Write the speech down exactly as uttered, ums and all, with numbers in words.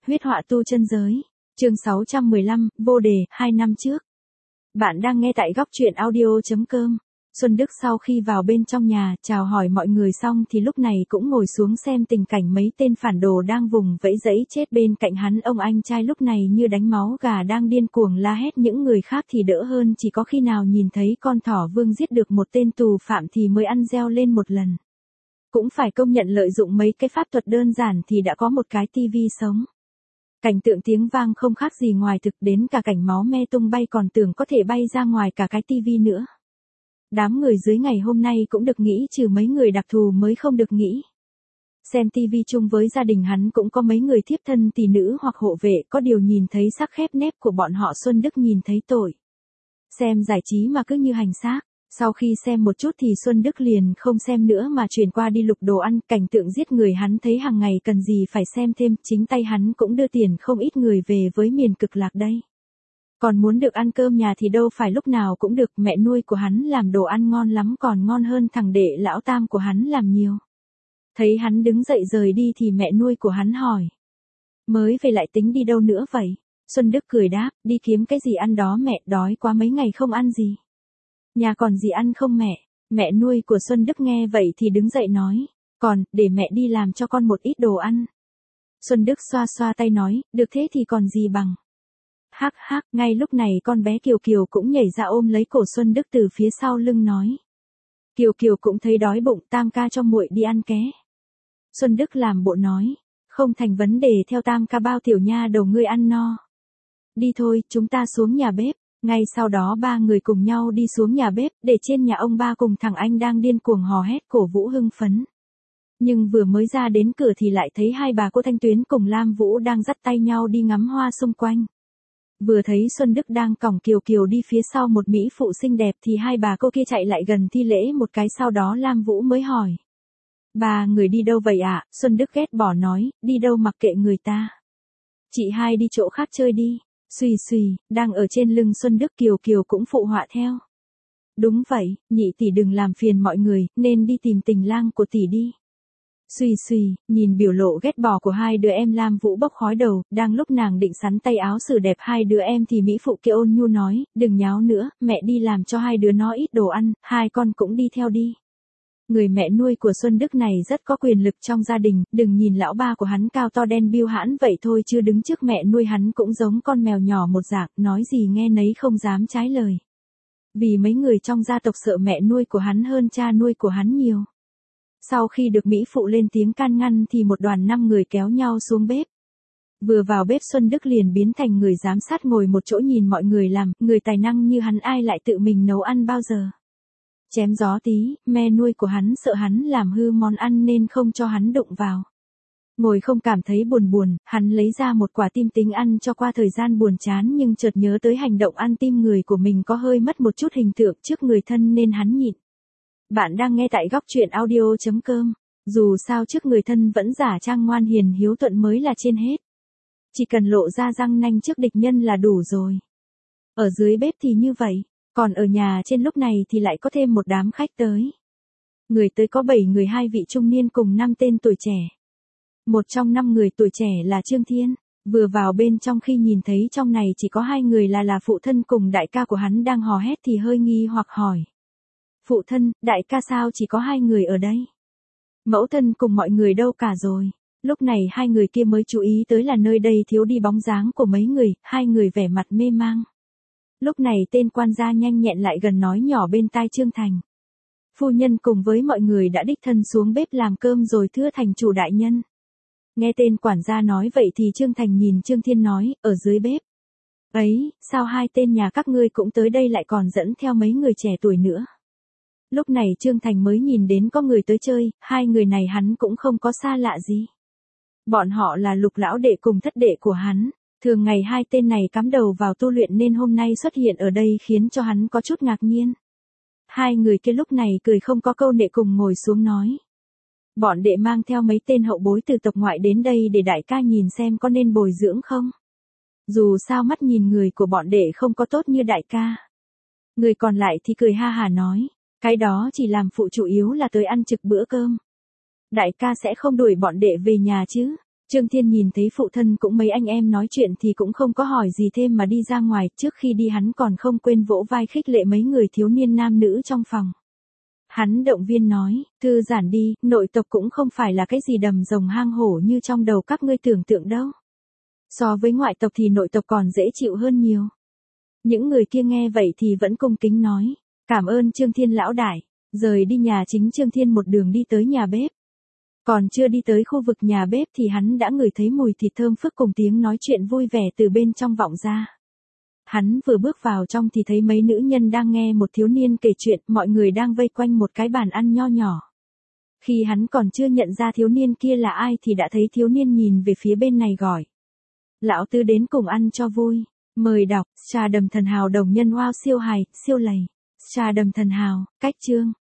Huyết họa tu chân giới. Chương sáu trăm mười lăm, vô đề, hai năm trước. Bạn đang nghe tại góc truyện audio chấm com. Xuân Đức sau khi vào bên trong nhà, chào hỏi mọi người xong thì lúc này cũng ngồi xuống xem tình cảnh mấy tên phản đồ đang vùng vẫy giẫy chết bên cạnh hắn. Ông anh trai lúc này như đánh máu gà đang điên cuồng la hét, những người khác thì đỡ hơn, chỉ có khi nào nhìn thấy con thỏ vương giết được một tên tù phạm thì mới ăn reo lên một lần. Cũng phải công nhận lợi dụng mấy cái pháp thuật đơn giản thì đã có một cái tivi sống. Cảnh tượng tiếng vang không khác gì ngoài thực, đến cả cảnh máu me tung bay còn tưởng có thể bay ra ngoài cả cái tivi nữa. Đám người dưới ngày hôm nay cũng được nghỉ, trừ mấy người đặc thù mới không được nghỉ. Xem tivi chung với gia đình hắn cũng có mấy người thiếp thân tỷ nữ hoặc hộ vệ, có điều nhìn thấy sắc khép nép của bọn họ Xuân Đức nhìn thấy tội. Xem giải trí mà cứ như hành xác. Sau khi xem một chút thì Xuân Đức liền không xem nữa mà chuyển qua đi lục đồ ăn. Cảnh tượng giết người hắn thấy hàng ngày cần gì phải xem thêm, chính tay hắn cũng đưa tiền không ít người về với miền cực lạc đây. Còn muốn được ăn cơm nhà thì đâu phải lúc nào cũng được, mẹ nuôi của hắn làm đồ ăn ngon lắm, còn ngon hơn thằng đệ lão tam của hắn làm nhiều. Thấy hắn đứng dậy rời đi thì mẹ nuôi của hắn hỏi. Mới về lại tính đi đâu nữa vậy? Xuân Đức cười đáp, đi kiếm cái gì ăn đó mẹ, đói quá mấy ngày không ăn gì. Nhà còn gì ăn không mẹ? Mẹ nuôi của Xuân Đức nghe vậy thì đứng dậy nói, còn, để mẹ đi làm cho con một ít đồ ăn. Xuân Đức xoa xoa tay nói, được thế thì còn gì bằng. Hắc hắc, ngay lúc này con bé Kiều Kiều cũng nhảy ra ôm lấy cổ Xuân Đức từ phía sau lưng nói. Kiều Kiều cũng thấy đói bụng, Tam ca cho muội đi ăn ké. Xuân Đức làm bộ nói, không thành vấn đề, theo Tam ca bao tiểu nha đầu ngươi ăn no. Đi thôi, chúng ta xuống nhà bếp. Ngay sau đó ba người cùng nhau đi xuống nhà bếp, để trên nhà ông ba cùng thằng anh đang điên cuồng hò hét cổ vũ hưng phấn. Nhưng vừa mới ra đến cửa thì lại thấy hai bà cô Thanh Tuyến cùng Lam Vũ đang dắt tay nhau đi ngắm hoa xung quanh. Vừa thấy Xuân Đức đang cõng Kiều Kiều đi phía sau một mỹ phụ xinh đẹp thì hai bà cô kia chạy lại gần thi lễ một cái, sau đó Lam Vũ mới hỏi. Ba người đi đâu vậy ạ? À? Xuân Đức ghét bỏ nói, đi đâu mặc kệ người ta. Chị hai đi chỗ khác chơi đi. Xùy xùy, đang ở trên lưng Xuân Đức, Kiều Kiều cũng phụ họa theo. Đúng vậy, nhị tỷ đừng làm phiền mọi người, nên đi tìm tình lang của tỷ đi. Xùy xùy, nhìn biểu lộ ghét bỏ của hai đứa em, Lam Vũ bốc khói đầu, đang lúc nàng định sắn tay áo xử đẹp hai đứa em thì mỹ phụ kia ôn nhu nói, đừng nháo nữa, mẹ đi làm cho hai đứa nó ít đồ ăn, hai con cũng đi theo đi. Người mẹ nuôi của Xuân Đức này rất có quyền lực trong gia đình, đừng nhìn lão ba của hắn cao to đen biêu hãn vậy thôi chứ đứng trước mẹ nuôi hắn cũng giống con mèo nhỏ một dạng, nói gì nghe nấy không dám trái lời. Vì mấy người trong gia tộc sợ mẹ nuôi của hắn hơn cha nuôi của hắn nhiều. Sau khi được mỹ phụ lên tiếng can ngăn thì một đoàn năm người kéo nhau xuống bếp. Vừa vào bếp Xuân Đức liền biến thành người giám sát ngồi một chỗ nhìn mọi người làm, người tài năng như hắn ai lại tự mình nấu ăn bao giờ. Chém gió tí, mẹ nuôi của hắn sợ hắn làm hư món ăn nên không cho hắn đụng vào. Ngồi không cảm thấy buồn buồn, hắn lấy ra một quả tim tính ăn cho qua thời gian buồn chán, nhưng chợt nhớ tới hành động ăn tim người của mình có hơi mất một chút hình tượng trước người thân nên hắn nhịn. Bạn đang nghe tại góc truyện audio chấm com. Dù sao trước người thân vẫn giả trang ngoan hiền hiếu thuận mới là trên hết. Chỉ cần lộ ra răng nanh trước địch nhân là đủ rồi. Ở dưới bếp thì như vậy. Còn ở nhà trên lúc này thì lại có thêm một đám khách tới. Người tới có bảy người, hai vị trung niên cùng năm tên tuổi trẻ. Một trong năm người tuổi trẻ là Trương Thiên. Vừa vào bên trong khi nhìn thấy trong này chỉ có hai người là là phụ thân cùng đại ca của hắn đang hò hét thì hơi nghi hoặc hỏi. Phụ thân, đại ca sao chỉ có hai người ở đây? Mẫu thân cùng mọi người đâu cả rồi? Lúc này hai người kia mới chú ý tới là nơi đây thiếu đi bóng dáng của mấy người, hai người vẻ mặt mê mang. Lúc này tên quan gia nhanh nhẹn lại gần nói nhỏ bên tai Trương Thành. Phu nhân cùng với mọi người đã đích thân xuống bếp làm cơm rồi thưa thành chủ đại nhân. Nghe tên quản gia nói vậy thì Trương Thành nhìn Trương Thiên nói, ở dưới bếp. Ấy, sao hai tên nhà các ngươi cũng tới đây lại còn dẫn theo mấy người trẻ tuổi nữa? Lúc này Trương Thành mới nhìn đến có người tới chơi, hai người này hắn cũng không có xa lạ gì. Bọn họ là Lục lão đệ cùng thất đệ của hắn. Thường ngày hai tên này cắm đầu vào tu luyện nên hôm nay xuất hiện ở đây khiến cho hắn có chút ngạc nhiên. Hai người kia lúc này cười không có câu nệ cùng ngồi xuống nói. Bọn đệ mang theo mấy tên hậu bối từ tộc ngoại đến đây để đại ca nhìn xem có nên bồi dưỡng không. Dù sao mắt nhìn người của bọn đệ không có tốt như đại ca. Người còn lại thì cười ha hà nói. Cái đó chỉ làm phụ, chủ yếu là tới ăn trực bữa cơm. Đại ca sẽ không đuổi bọn đệ về nhà chứ? Trương Thiên nhìn thấy phụ thân cũng mấy anh em nói chuyện thì cũng không có hỏi gì thêm mà đi ra ngoài, trước khi đi hắn còn không quên vỗ vai khích lệ mấy người thiếu niên nam nữ trong phòng. Hắn động viên nói, thư giãn đi, nội tộc cũng không phải là cái gì đầm rồng hang hổ như trong đầu các ngươi tưởng tượng đâu. So với ngoại tộc thì nội tộc còn dễ chịu hơn nhiều. Những người kia nghe vậy thì vẫn cung kính nói, cảm ơn Trương Thiên lão đại. Rời đi nhà chính, Trương Thiên một đường đi tới nhà bếp. Còn chưa đi tới khu vực nhà bếp thì hắn đã ngửi thấy mùi thịt thơm phức cùng tiếng nói chuyện vui vẻ từ bên trong vọng ra. Hắn vừa bước vào trong thì thấy mấy nữ nhân đang nghe một thiếu niên kể chuyện, mọi người đang vây quanh một cái bàn ăn nho nhỏ. Khi hắn còn chưa nhận ra thiếu niên kia là ai thì đã thấy thiếu niên nhìn về phía bên này gọi. Lão tứ đến cùng ăn cho vui. Mời đọc, trà đầm thần hào đồng nhân wow siêu hài, siêu lầy. Trà đầm thần hào, cách chương.